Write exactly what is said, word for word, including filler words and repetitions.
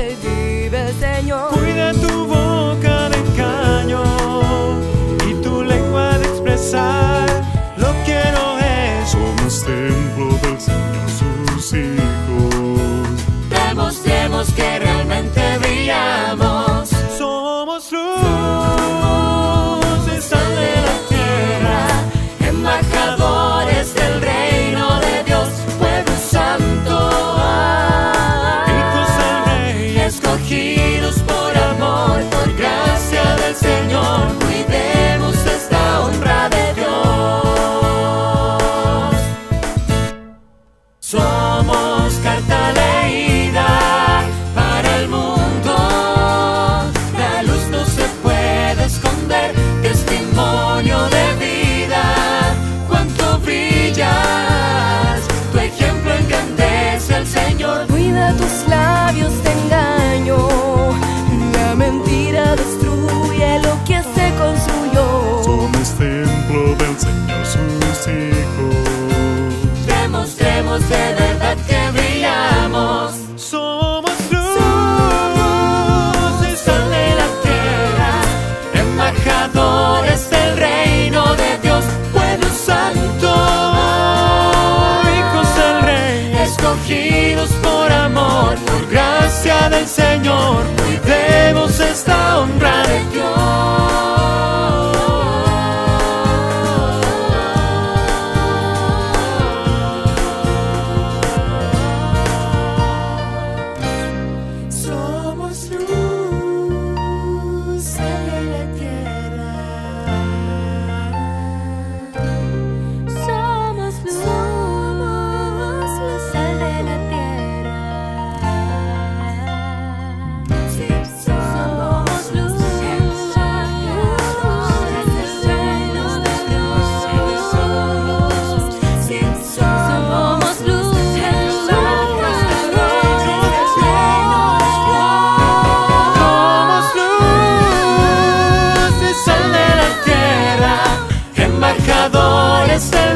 Él vive, Señor. Cuida tu boca de engaño y tu lengua de expresar lo que no es. Somos templo del Señor, sus hijos. Demostremos que realmente brillamos. Somos luz y sal de la tierra, Embajadores del reino de Dios, pueblo santo, hijos del Rey, escogidos por amor, por gracia del Señor. Cuidemos esta honra de Dios. Somos carta leída para el mundo, la luz no se puede esconder, testimonio de vida. Cuánto brillas, tu ejemplo engrandece al Señor. Cuida tus labios de engaño, la mentira destruye lo que se construyó. somos templo del Señor, sus hijos. Demostremos de verdad que brillamos. Somos luz y sal de la tierra, Embajadores del reino de Dios, pueblo santo, hijos del Rey, escogidos por amor, por gracia del Señor. Cuidemos esta honra de Dios. Somos luz, sal de la tierra. Somos luz, sal de la tierra. Sí, somos luz, embajadores del reino de Dios. Sí, somos luz, embajadores del reino de Dios. somos luz y sal de la tierra, Embajadores del